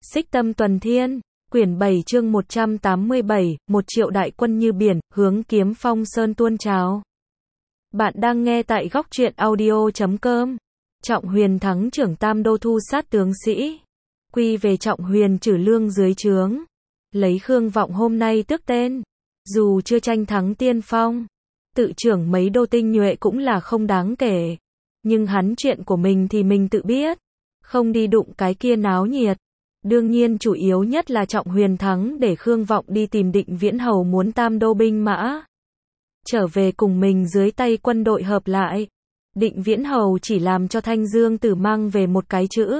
Xích Tâm Tuần Thiên, quyển 7 chương 187, 1.000.000 đại quân như biển, hướng Kiếm Phong Sơn tuôn trào. Bạn đang nghe tại góc truyện audio.com. Trọng Huyền thắng trưởng Tam Đô thu sát tướng sĩ. Quy về Trọng Huyền trừ lương dưới trướng. Lấy Khương Vọng hôm nay tước tên. Dù chưa tranh thắng tiên phong, tự trưởng mấy đô tinh nhuệ cũng là không đáng kể. Nhưng hắn chuyện của mình thì mình tự biết. Không đi đụng cái kia náo nhiệt. Đương nhiên chủ yếu nhất là Trọng Huyền thắng để Khương Vọng đi tìm Định Viễn Hầu muốn Tam Đô binh mã trở về cùng mình dưới tay quân đội hợp lại. Định Viễn Hầu chỉ làm cho Thanh Dương Tử mang về một cái chữ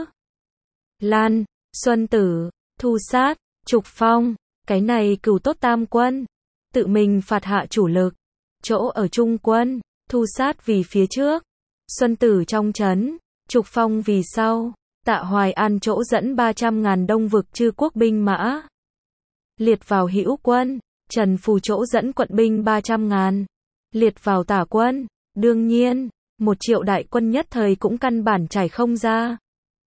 Lan, Xuân Tử, thu sát, trục phong, cái này cửu tốt tam quân, tự mình phạt hạ chủ lực, chỗ ở trung quân, thu sát vì phía trước, Xuân Tử trong trấn, trục phong vì sau. Tạ Hoài An chỗ dẫn 300.000 Đông vực chư quốc binh mã liệt vào hữu quân, Trần Phù chỗ dẫn quận binh 300.000 liệt vào tả quân. Đương nhiên, 1.000.000 đại quân nhất thời cũng căn bản trải không ra.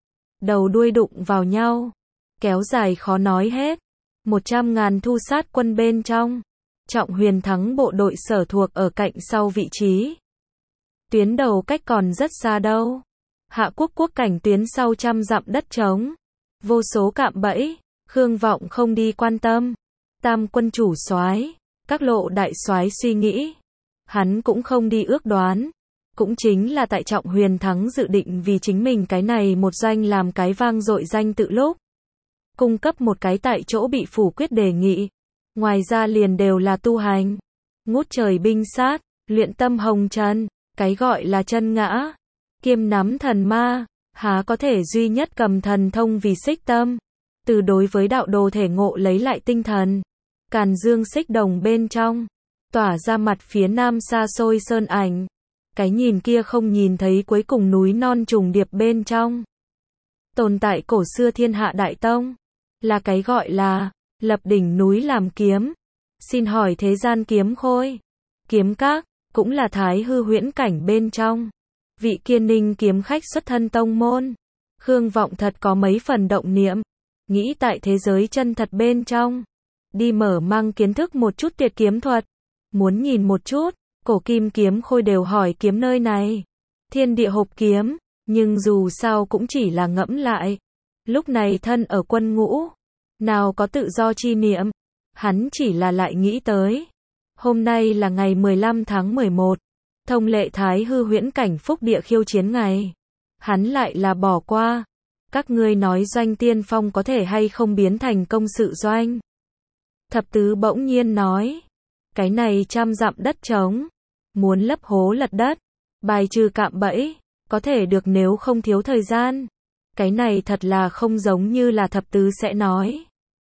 Đầu đuôi đụng vào nhau, kéo dài khó nói hết. 100.000 thu sát quân bên trong. Trọng Huyền thắng bộ đội sở thuộc ở cạnh sau vị trí. Tuyến đầu cách còn rất xa đâu. Hạ quốc quốc cảnh tuyến sau 100 dặm đất trống. Vô số cạm bẫy, Khương Vọng không đi quan tâm. Tam quân chủ soái, các lộ đại soái suy nghĩ. Hắn cũng không đi ước đoán. Cũng chính là tại Trọng Huyền thắng dự định vì chính mình cái này một danh làm cái vang dội danh tự lúc. Cung cấp một cái tại chỗ bị phủ quyết đề nghị. Ngoài ra liền đều là tu hành. Ngút trời binh sát, luyện tâm hồng trần, cái gọi là chân ngã. Kiêm nắm thần ma, há có thể duy nhất cầm thần thông vì xích tâm. Từ đối với đạo đồ thể ngộ lấy lại tinh thần. Càn Dương xích đồng bên trong, tỏa ra mặt phía nam xa xôi sơn ảnh. Cái nhìn kia không nhìn thấy cuối cùng núi non trùng điệp bên trong. Tồn tại cổ xưa thiên hạ đại tông, là cái gọi là, lập đỉnh núi làm kiếm. Xin hỏi thế gian kiếm khôi, kiếm các, cũng là thái hư huyễn cảnh bên trong. Vị Kiên Ninh kiếm khách xuất thân tông môn. Khương Vọng thật có mấy phần động niệm. Nghĩ tại thế giới chân thật bên trong. Đi mở mang kiến thức một chút tuyệt kiếm thuật. Muốn nhìn một chút, cổ kim kiếm khôi đều hỏi kiếm nơi này. Thiên địa hộp kiếm, nhưng dù sao cũng chỉ là ngẫm lại. Lúc này thân ở quân ngũ, nào có tự do chi niệm. Hắn chỉ là lại nghĩ tới. Hôm nay là ngày 15 tháng 11. Thông lệ thái hư huyễn cảnh phúc địa khiêu chiến ngày. Hắn lại là bỏ qua. Các ngươi nói doanh tiên phong có thể hay không biến thành công sự doanh. Thập tứ bỗng nhiên nói. Cái này 100 dặm đất trống. Muốn lấp hố lật đất. Bài trừ cạm bẫy. Có thể được nếu không thiếu thời gian. Cái này thật là không giống như là thập tứ sẽ nói.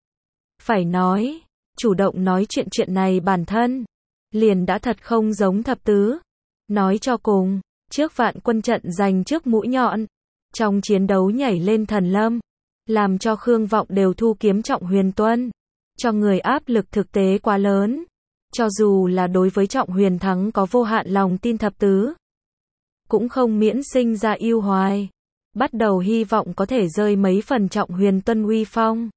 Phải nói. Chủ động nói chuyện này bản thân. Liền đã thật không giống thập tứ. Nói cho cùng, trước vạn quân trận giành trước mũi nhọn, trong chiến đấu nhảy lên thần lâm, làm cho Khương Vọng đều thu kiếm Trọng Huyền tuân, cho người áp lực thực tế quá lớn. Cho dù là đối với Trọng Huyền thắng có vô hạn lòng tin thập tứ, cũng không miễn sinh ra yêu hoài, bắt đầu hy vọng có thể rơi mấy phần Trọng Huyền tuân uy phong.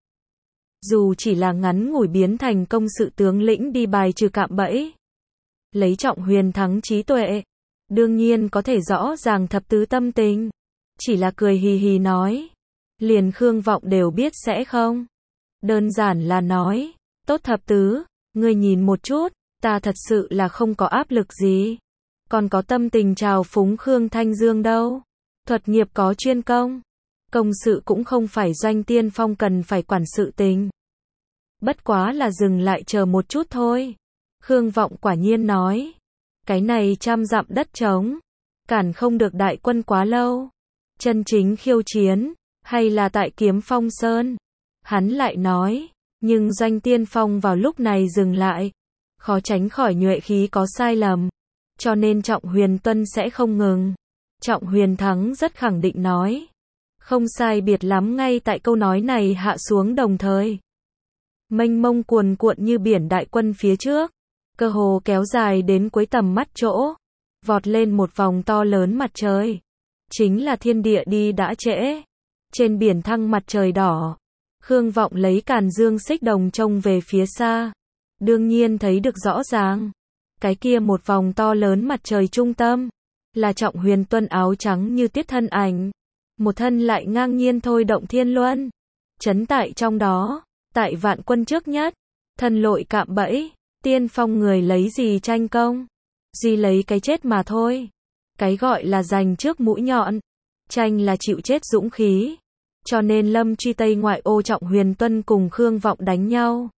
Dù chỉ là ngắn ngủi biến thành công sự tướng lĩnh đi bài trừ cạm bẫy. Lấy Trọng Huyền thắng trí tuệ, đương nhiên có thể rõ ràng thập tứ tâm tình. Chỉ là cười hì hì nói. Liền Khương Vọng đều biết sẽ không. Đơn giản là nói, tốt thập tứ, ngươi nhìn một chút, ta thật sự là không có áp lực gì. Còn có tâm tình trào phúng Khương Thanh Dương đâu. Thuật nghiệp có chuyên công. Công sự cũng không phải doanh tiên phong cần phải quản sự tình. Bất quá là dừng lại chờ một chút thôi. Khương Vọng quả nhiên nói. Cái này 100 dặm đất trống. Cản không được đại quân quá lâu. Chân chính khiêu chiến. Hay là tại Kiếm Phong Sơn. Hắn lại nói. Nhưng doanh tiên phong vào lúc này dừng lại. Khó tránh khỏi nhuệ khí có sai lầm. Cho nên Trọng Huyền tuân sẽ không ngừng. Trọng Huyền thắng rất khẳng định nói. Không sai biệt lắm ngay tại câu nói này hạ xuống đồng thời. Mênh mông cuồn cuộn như biển đại quân phía trước. Cơ hồ kéo dài đến cuối tầm mắt chỗ. Vọt lên một vòng to lớn mặt trời. Chính là thiên địa đi đã trễ. Trên biển thăng mặt trời đỏ. Khương Vọng lấy Càn Dương Xích Đồng trông về phía xa. Đương nhiên thấy được rõ ràng. Cái kia một vòng to lớn mặt trời trung tâm. Là Trọng Huyền Tuân áo trắng như tiết thân ảnh. Một thân lại ngang nhiên thôi động thiên luân. Chấn tại trong đó. Tại vạn quân trước nhất. Thân lội cạm bẫy. Tiên phong người lấy gì tranh công. Gì lấy cái chết mà thôi. Cái gọi là giành trước mũi nhọn. Tranh là chịu chết dũng khí. Cho nên Lâm Truy Tây ngoại ô Trọng Huyền Tuân cùng Khương Vọng đánh nhau.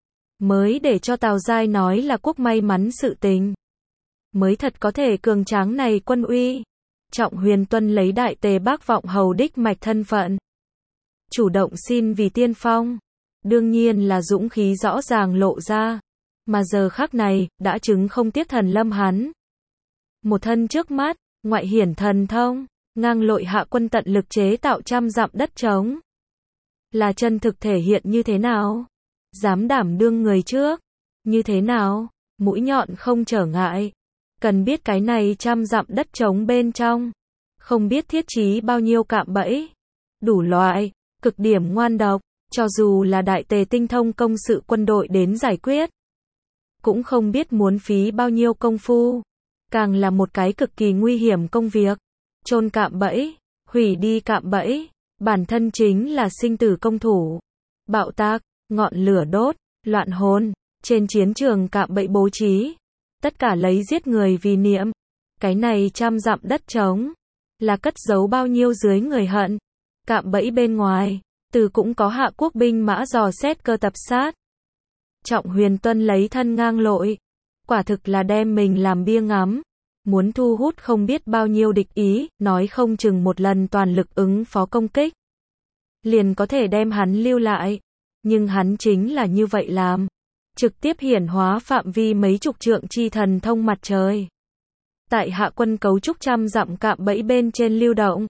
Mới để cho Tào Giai nói là quốc may mắn sự tình. Mới thật có thể cường tráng này quân uy. Trọng Huyền Tuân lấy Đại Tề Bác Vọng hầu đích mạch thân phận. Chủ động xin vì tiên phong. Đương nhiên là dũng khí rõ ràng lộ ra. Mà giờ khắc này, đã chứng không tiếc thần lâm hắn. Một thân trước mắt, ngoại hiển thần thông, ngang lội hạ quân tận lực chế tạo trăm dặm đất trống. Là chân thực thể hiện như thế nào? Dám đảm đương người trước. Như thế nào? Mũi nhọn không trở ngại. Cần biết cái này trăm dặm đất trống bên trong. Không biết thiết trí bao nhiêu cạm bẫy. Đủ loại, cực điểm ngoan độc. Cho dù là Đại Tề tinh thông công sự quân đội đến giải quyết. Cũng không biết muốn phí bao nhiêu công phu. Càng là một cái cực kỳ nguy hiểm công việc. Chôn cạm bẫy, hủy đi cạm bẫy. Bản thân chính là sinh tử công thủ. Bạo tác, ngọn lửa đốt, loạn hồn. Trên chiến trường cạm bẫy bố trí. Tất cả lấy giết người vì niệm. Cái này trăm dặm đất trống. Là cất giấu bao nhiêu dưới người hận. Cạm bẫy bên ngoài. Từ cũng có hạ quốc binh mã dò xét cơ tập sát. Trọng Huyền Tuân lấy thân ngang lội. Quả thực là đem mình làm bia ngắm. Muốn thu hút không biết bao nhiêu địch ý, nói không chừng một lần toàn lực ứng phó công kích. Liền có thể đem hắn lưu lại. Nhưng hắn chính là như vậy làm. Trực tiếp hiển hóa phạm vi mấy chục trượng chi thần thông mặt trời. Tại hạ quân cấu trúc trăm dặm cạm bẫy bên trên lưu động.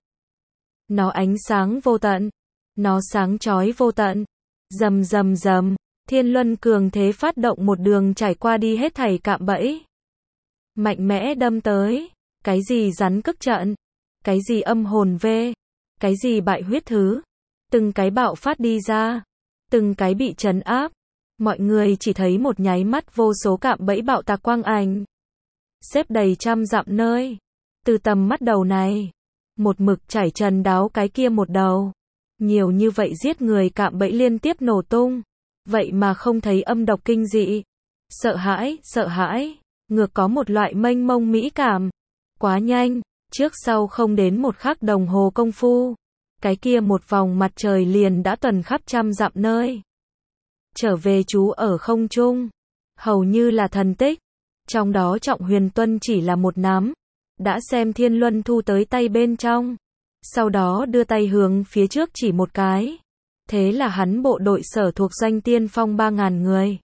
Nó ánh sáng vô tận. Nó sáng chói vô tận. Rầm rầm rầm. Thiên luân cường thế phát động một đường trải qua đi hết thảy cạm bẫy. Mạnh mẽ đâm tới. Cái gì rắn cức trận. Cái gì âm hồn vê. Cái gì bại huyết thứ. Từng cái bạo phát đi ra. Từng cái bị trấn áp. Mọi người chỉ thấy một nháy mắt vô số cạm bẫy bạo tạc quang ảnh. Xếp đầy trăm dặm nơi. Từ tầm mắt đầu này. Một mực chảy trần đáo cái kia một đầu. Nhiều như vậy giết người cạm bẫy liên tiếp nổ tung. Vậy mà không thấy âm độc kinh dị. Sợ hãi. Ngược có một loại mênh mông mỹ cảm. Quá nhanh. Trước sau không đến một khắc đồng hồ công phu. Cái kia một vòng mặt trời liền đã tuần khắp trăm dặm nơi. Trở về trú ở không trung. Hầu như là thần tích. Trong đó Trọng Huyền Tuân chỉ là một nắm. Đã xem thiên luân thu tới tay bên trong. Sau đó đưa tay hướng phía trước chỉ một cái. Thế là hắn bộ đội sở thuộc doanh tiên phong 3.000 người.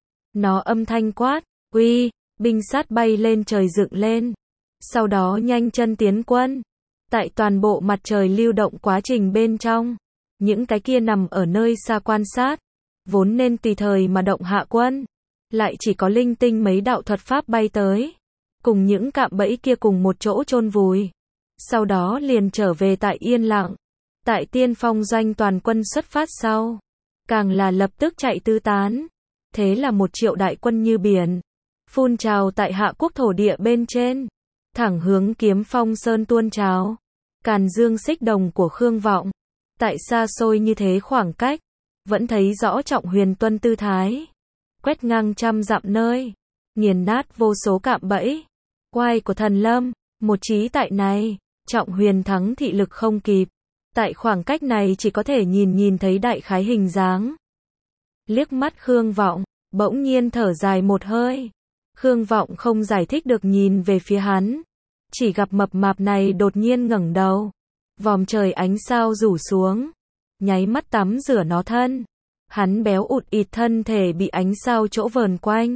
Nó âm thanh quát, uy, binh sát bay lên trời dựng lên. Sau đó nhanh chân tiến quân. Tại toàn bộ mặt trời lưu động quá trình bên trong. Những cái kia nằm ở nơi xa quan sát. Vốn nên tùy thời mà động hạ quân. Lại chỉ có linh tinh mấy đạo thuật pháp bay tới. Cùng những cạm bẫy kia cùng một chỗ chôn vùi. Sau đó liền trở về tại yên lặng. Tại tiên phong doanh toàn quân xuất phát sau. Càng là lập tức chạy tứ tán. Thế là 1 triệu đại quân như biển. Phun trào tại hạ quốc thổ địa bên trên. Thẳng hướng Kiếm Phong Sơn tuôn trào. Càn Dương Xích Đồng của Khương Vọng. Tại xa xôi như thế khoảng cách. Vẫn thấy rõ Trọng Huyền Tuân tư thái. Quét ngang trăm dặm nơi. Nghiền nát vô số cạm bẫy. Oai của thần lâm. Một trí tại này. Trọng Huyền thắng thị lực không kịp. Tại khoảng cách này chỉ có thể nhìn thấy đại khái hình dáng. Liếc mắt Khương Vọng. Bỗng nhiên thở dài một hơi. Khương Vọng không giải thích được nhìn về phía hắn. Chỉ gặp mập mạp này đột nhiên ngẩng đầu. Vòm trời ánh sao rủ xuống. Nháy mắt tắm rửa nó thân. Hắn béo ụt ịt thân thể bị ánh sao chỗ vờn quanh.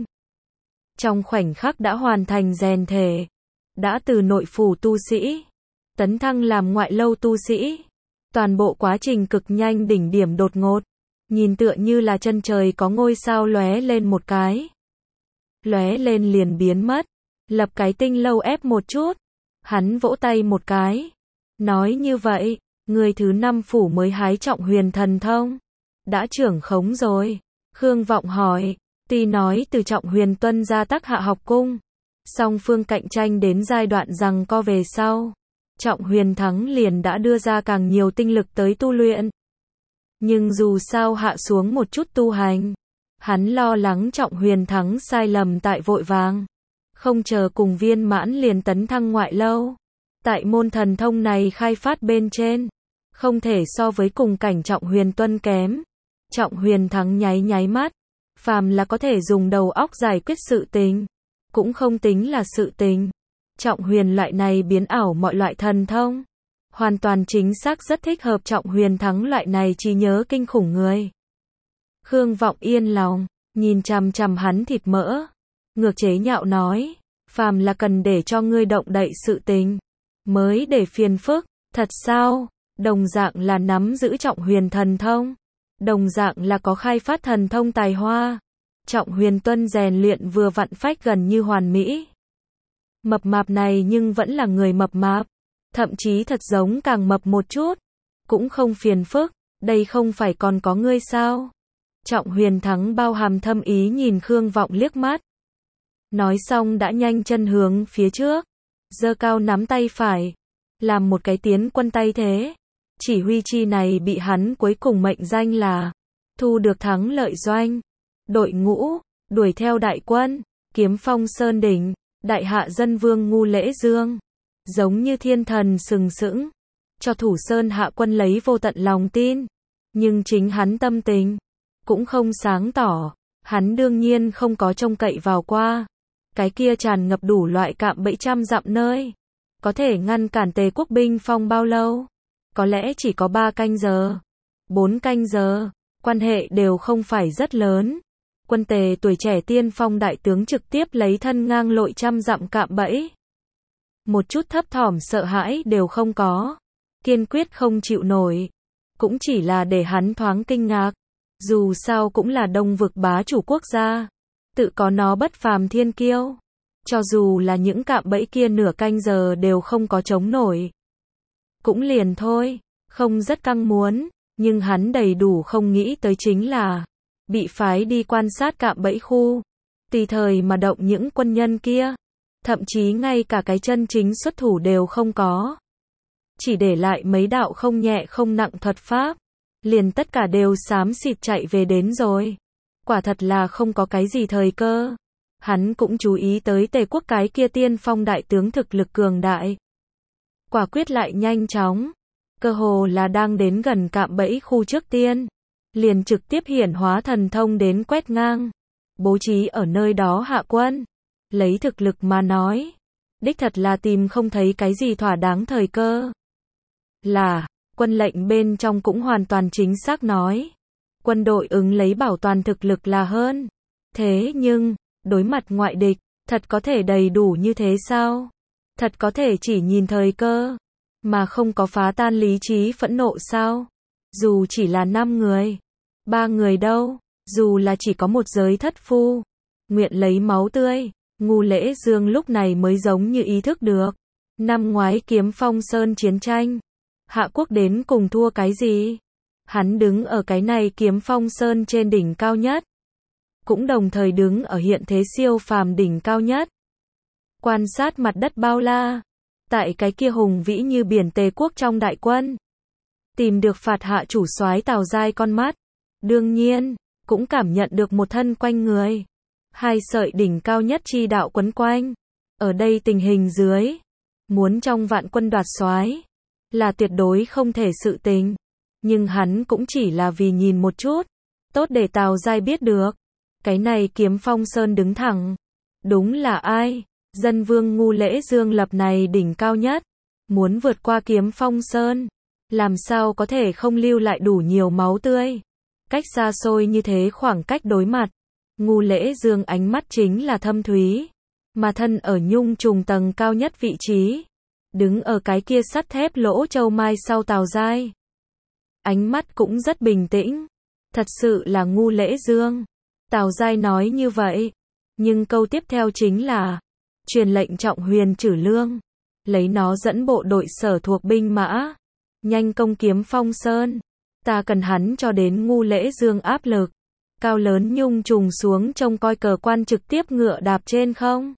Trong khoảnh khắc đã hoàn thành rèn thể. Đã từ nội phủ tu sĩ. Tấn thăng làm ngoại lâu tu sĩ. Toàn bộ quá trình cực nhanh đỉnh điểm đột ngột. Nhìn tựa như là chân trời có ngôi sao lóe lên một cái. Lóe lên liền biến mất. Lập cái tinh lâu ép một chút. Hắn vỗ tay một cái. Nói như vậy, người thứ 5 phủ mới hái Trọng Huyền thần thông. đã trưởng khống rồi. Khương Vọng hỏi, tuy nói từ Trọng Huyền tuân ra Tắc Hạ học cung, song phương cạnh tranh đến giai đoạn giằng co về sau, Trọng Huyền Thắng liền đã đưa ra càng nhiều tinh lực tới tu luyện. Nhưng dù sao hạ xuống một chút tu hành, hắn lo lắng Trọng Huyền Thắng sai lầm tại vội vàng, không chờ cùng viên mãn liền tấn thăng ngoại lâu. Tại môn thần thông này khai phát bên trên, không thể so với cùng cảnh Trọng Huyền tuân kém. Trọng Huyền Thắng nháy nháy mắt, phàm là có thể dùng đầu óc giải quyết sự tình, cũng không tính là sự tình. Trọng Huyền loại này biến ảo mọi loại thần thông, hoàn toàn chính xác rất thích hợp Trọng Huyền Thắng loại này trí nhớ kinh khủng người. Khương Vọng yên lòng, nhìn chằm chằm hắn thịt mỡ, ngược chế nhạo nói, phàm là cần để cho ngươi động đậy sự tình, mới để phiền phức, thật sao? Đồng dạng là nắm giữ Trọng Huyền thần thông, đồng dạng là có khai phát thần thông tài hoa. Trọng Huyền tuân rèn luyện vừa vặn phách gần như hoàn mỹ. Mập mạp này nhưng vẫn là người mập mạp, thậm chí thật giống càng mập một chút, cũng không phiền phức, đây không phải còn có ngươi sao? Trọng Huyền Thắng bao hàm thâm ý nhìn Khương Vọng liếc mắt. Nói xong đã nhanh chân hướng phía trước, giơ cao nắm tay phải, làm một cái tiến quân tay thế. Chỉ huy chi này bị hắn cuối cùng mệnh danh là thu được thắng lợi doanh. Đội ngũ, đuổi theo đại quân, kiếm phong sơn đỉnh, đại hạ dân vương Ngu Lễ Dương. Giống như thiên thần sừng sững, cho thủ sơn hạ quân lấy vô tận lòng tin. Nhưng chính hắn tâm tình, cũng không sáng tỏ, hắn đương nhiên không có trông cậy vào qua. Cái kia tràn ngập đủ loại cạm bẫy trăm dặm nơi, có thể ngăn cản Tề quốc binh phong bao lâu? Có lẽ chỉ có 3 canh giờ, 4 canh giờ, quan hệ đều không phải rất lớn. Quân Tề tuổi trẻ tiên phong đại tướng trực tiếp lấy thân ngang lội trăm dặm cạm bẫy. Một chút thấp thỏm sợ hãi đều không có, kiên quyết không chịu nổi, cũng chỉ là để hắn thoáng kinh ngạc. Dù sao cũng là đông vực bá chủ quốc gia, tự có nó bất phàm thiên kiêu. Cho dù là những cạm bẫy kia nửa canh giờ đều không có chống nổi, cũng liền thôi, không rất căng muốn, nhưng hắn đầy đủ không nghĩ tới chính là bị phái đi quan sát cạm bẫy khu, tùy thời mà động những quân nhân kia, thậm chí ngay cả cái chân chính xuất thủ đều không có, chỉ để lại mấy đạo không nhẹ không nặng thuật pháp, liền tất cả đều xám xịt chạy về đến rồi. Quả thật là không có cái gì thời cơ. Hắn cũng chú ý tới Tề quốc cái kia tiên phong đại tướng thực lực cường đại, quả quyết lại nhanh chóng, cơ hồ là đang đến gần cạm bẫy khu trước tiên, liền trực tiếp hiển hóa thần thông đến quét ngang, bố trí ở nơi đó hạ quân. Lấy thực lực mà nói, đích thật là tìm không thấy cái gì thỏa đáng thời cơ. Là, quân lệnh bên trong cũng hoàn toàn chính xác nói, quân đội ứng lấy bảo toàn thực lực là hơn. Thế nhưng, đối mặt ngoại địch, thật có thể đầy đủ như thế sao? Thật có thể chỉ nhìn thời cơ, mà không có phá tan lý trí phẫn nộ sao? Dù chỉ là 5 người, 3 người đâu, dù là chỉ có một giới thất phu, nguyện lấy máu tươi, Ngu Lễ Dương lúc này mới giống như ý thức được. Năm ngoái Kiếm Phong Sơn chiến tranh, Hạ quốc đến cùng thua cái gì? Hắn đứng ở cái này Kiếm Phong Sơn trên đỉnh cao nhất, cũng đồng thời đứng ở hiện thế siêu phàm đỉnh cao nhất. Quan sát mặt đất bao la, tại cái kia hùng vĩ như biển Tề quốc trong đại quân, tìm được phạt hạ chủ soái Tào Giai con mắt. Đương nhiên, cũng cảm nhận được một thân quanh người, 2 sợi đỉnh cao nhất chi đạo quấn quanh. Ở đây tình hình dưới, muốn trong vạn quân đoạt soái là tuyệt đối không thể sự tình. Nhưng hắn cũng chỉ là vì nhìn một chút, tốt để Tào Giai biết được, cái này Kiếm Phong Sơn đứng thẳng, đúng là ai? Dân vương Ngu Lễ Dương lập này đỉnh cao nhất, muốn vượt qua Kiếm Phong Sơn, làm sao có thể không lưu lại đủ nhiều máu tươi. Cách xa xôi như thế khoảng cách đối mặt, Ngu Lễ Dương ánh mắt chính là thâm thúy, mà thân ở nhung trùng tầng cao nhất vị trí, đứng ở cái kia sắt thép lỗ châu mai sau Tào Giai. Ánh mắt cũng rất bình tĩnh, thật sự là Ngu Lễ Dương. Tào Giai nói như vậy, nhưng câu tiếp theo chính là truyền lệnh Trọng Huyền Trử Lương, lấy nó dẫn bộ đội sở thuộc binh mã, nhanh công Kiếm Phong Sơn. Ta cần hắn cho đến Ngu Lễ Dương áp lực. Cao lớn nhung trùng xuống trông coi cờ quan trực tiếp ngựa đạp trên không.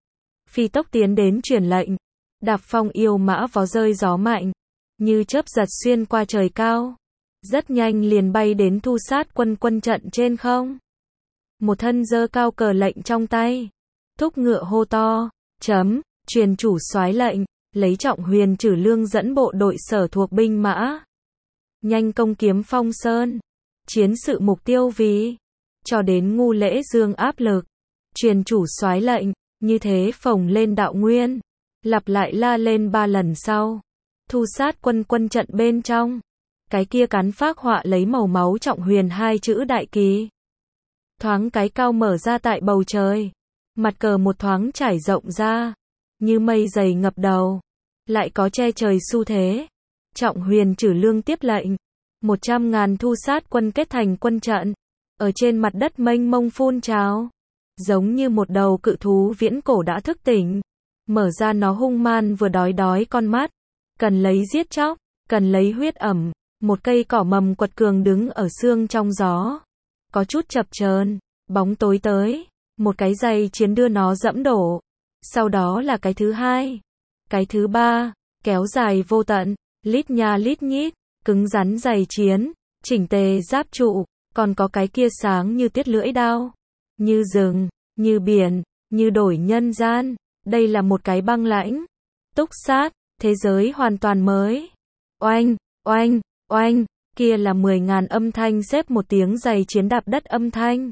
Phi tốc tiến đến truyền lệnh. Đạp phong yêu mã vó rơi gió mạnh. Như chớp giật xuyên qua trời cao. Rất nhanh liền bay đến thu sát quân quân trận trên không. Một thân giơ cao cờ lệnh trong tay. Thúc ngựa hô to. Chấm, truyền chủ soái lệnh. Lấy Trọng Huyền Trử Lương dẫn bộ đội sở thuộc binh mã. Nhanh công Kiếm Phong Sơn. Chiến sự mục tiêu vì. Cho đến Ngu Lễ Dương áp lực. Truyền chủ soái lệnh. Như thế phồng lên đạo nguyên. Lặp lại la lên 3 lần sau. Thu sát quân quân trận bên trong. Cái kia cán phác họa lấy màu máu Trọng Huyền 2 chữ đại kỳ. Thoáng cái cao mở ra tại bầu trời. Mặt cờ một thoáng trải rộng ra. Như mây dày ngập đầu. Lại có che trời xu thế. Trọng Huyền Trử Lương tiếp lệnh. 100.000 thu sát quân kết thành quân trận. Ở trên mặt đất mênh mông phun trào. Giống như một đầu cự thú viễn cổ đã thức tỉnh. Mở ra nó hung man vừa đói con mắt. Cần lấy giết chóc. Cần lấy huyết ẩm. Một cây cỏ mầm quật cường đứng ở sương trong gió. Có chút chập chờn. Bóng tối tới. Một cái giày chiến đưa nó dẫm đổ. Sau đó là cái thứ hai. Cái thứ ba. Kéo dài vô tận. Lít nha lít nhít. Cứng rắn giày chiến. Chỉnh tề giáp trụ. Còn có cái kia sáng như tiết lưỡi đao. Như rừng. Như biển. Như đổi nhân gian. Đây là một cái băng lãnh. Túc sát. Thế giới hoàn toàn mới. Oanh. Oanh. Oanh. Kia là 10.000 âm thanh xếp một tiếng giày chiến đạp đất âm thanh.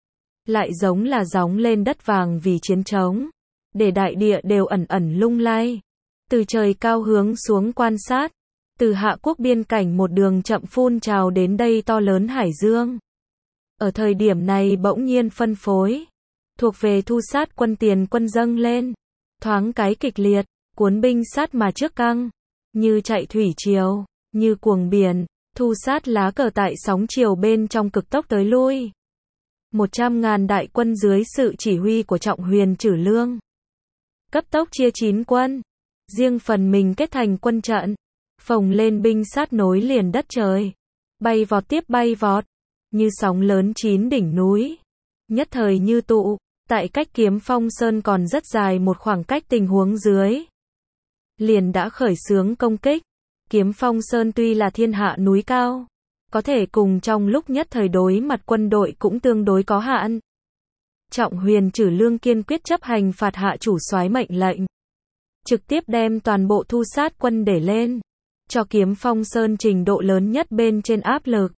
Lại giống là gióng lên đất vàng vì chiến trống. Để đại địa đều ẩn ẩn lung lay. Từ trời cao hướng xuống quan sát. Từ Hạ Quốc biên cảnh một đường chậm phun trào đến đây to lớn hải dương. Ở thời điểm này bỗng nhiên phân phối. Thuộc về thu sát quân tiền quân dâng lên. Thoáng cái kịch liệt. Cuốn binh sát mà trước căng. Như chạy thủy triều. Như cuồng biển. Thu sát lá cờ tại sóng chiều bên trong cực tốc tới lui. 100.000 đại quân dưới sự chỉ huy của Trọng Huyền Trử Lương. Cấp tốc chia 9 quân. Riêng phần mình kết thành quân trận. Phồng lên binh sát nối liền đất trời. Bay vọt tiếp bay vọt. Như sóng lớn 9 đỉnh núi. Nhất thời như tụ. Tại cách Kiếm Phong Sơn còn rất dài một khoảng cách tình huống dưới. Liền đã khởi xướng công kích. Kiếm Phong Sơn tuy là thiên hạ núi cao. Có thể cùng trong lúc nhất thời đối mặt quân đội cũng tương đối có hạn. Trọng Huyền Trử Lương kiên quyết chấp hành phạt hạ chủ soái mệnh lệnh. Trực tiếp đem toàn bộ thu sát quân để lên. Cho Kiếm Phong Sơn trình độ lớn nhất bên trên áp lực.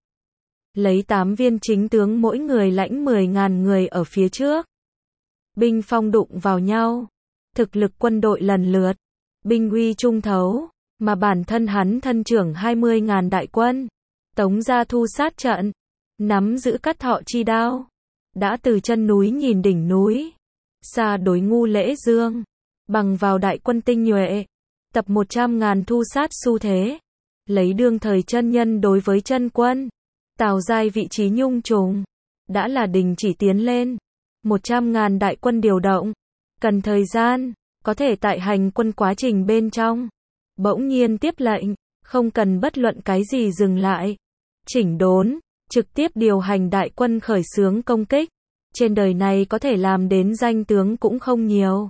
Lấy 8 viên chính tướng mỗi người lãnh 10.000 người ở phía trước. Binh phong đụng vào nhau. Thực lực quân đội lần lượt. Binh uy trung thấu. Mà bản thân hắn thân trưởng 20.000 đại quân. Tống ra thu sát trận. Nắm giữ cắt thọ chi đao. Đã từ chân núi nhìn đỉnh núi. Xa đối Ngu Lễ Dương. Bằng vào đại quân tinh nhuệ. Tập 100.000 thu sát xu thế. Lấy đương thời chân nhân đối với chân quân. Tào giai vị trí nhung trùng. Đã là đình chỉ tiến lên. 100.000 đại quân điều động. Cần thời gian. Có thể tại hành quân quá trình bên trong. Bỗng nhiên tiếp lệnh. Không cần bất luận cái gì dừng lại. Chỉnh đốn. Trực tiếp điều hành đại quân khởi xướng công kích. Trên đời này có thể làm đến danh tướng cũng không nhiều.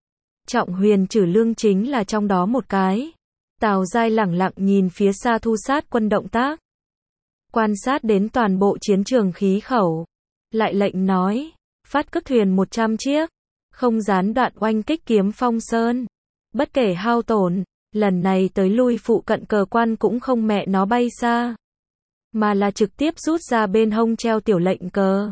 Trọng Huyền Trử Lương chính là trong đó một cái. Tào giai lẳng lặng nhìn phía xa thu sát quân động tác. Quan sát đến toàn bộ chiến trường khí khẩu. Lại lệnh nói. Phát cất thuyền 100 chiếc. Không gián đoạn oanh kích Kiếm Phong Sơn. Bất kể hao tổn. Lần này tới lui phụ cận cờ quan cũng không mẹ nó bay xa. Mà là trực tiếp rút ra bên hông treo tiểu lệnh cờ.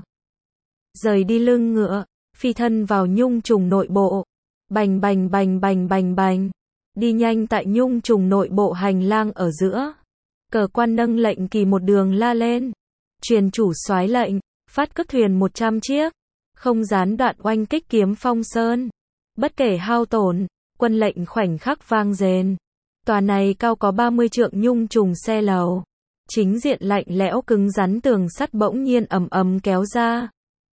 Rời đi lưng ngựa. Phi thân vào nhung trùng nội bộ. Bành bành bành bành bành bành. Đi nhanh tại nhung trùng nội bộ hành lang ở giữa. Cờ quan nâng lệnh kỳ một đường la lên. Truyền chủ soái lệnh. Phát cất thuyền 100 chiếc. Không gián đoạn oanh kích Kiếm Phong Sơn. Bất kể hao tổn. Quân lệnh khoảnh khắc vang rền. Tòa này cao có 30 trượng nhung trùng xe lầu. Chính diện lạnh lẽo cứng rắn tường sắt bỗng nhiên ầm ầm kéo ra.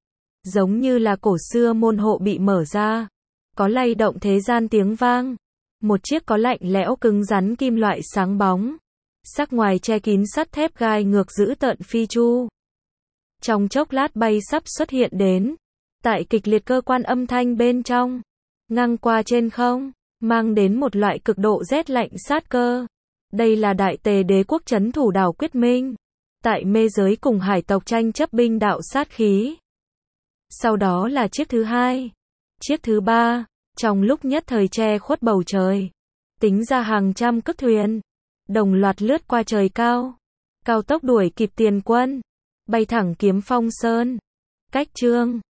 Giống như là cổ xưa môn hộ bị mở ra. Có lay động thế gian tiếng vang. Một chiếc có lạnh lẽo cứng rắn kim loại sáng bóng. Sắc ngoài che kín sắt thép gai ngược dữ tợn phi chu. Trong chốc lát bay sắp xuất hiện đến. Tại kịch liệt cơ quan âm thanh bên trong. Ngang qua trên không. Mang đến một loại cực độ rét lạnh sát cơ. Đây là đại tề đế quốc trấn thủ đảo Quyết Minh. Tại mê giới cùng hải tộc tranh chấp binh đạo sát khí. Sau đó là chiếc thứ hai. Chiếc thứ ba. Trong lúc nhất thời che khuất bầu trời. Tính ra hàng trăm cước thuyền. Đồng loạt lướt qua trời cao. Cao tốc đuổi kịp tiền quân. Bay thẳng Kiếm Phong Sơn. Cách chương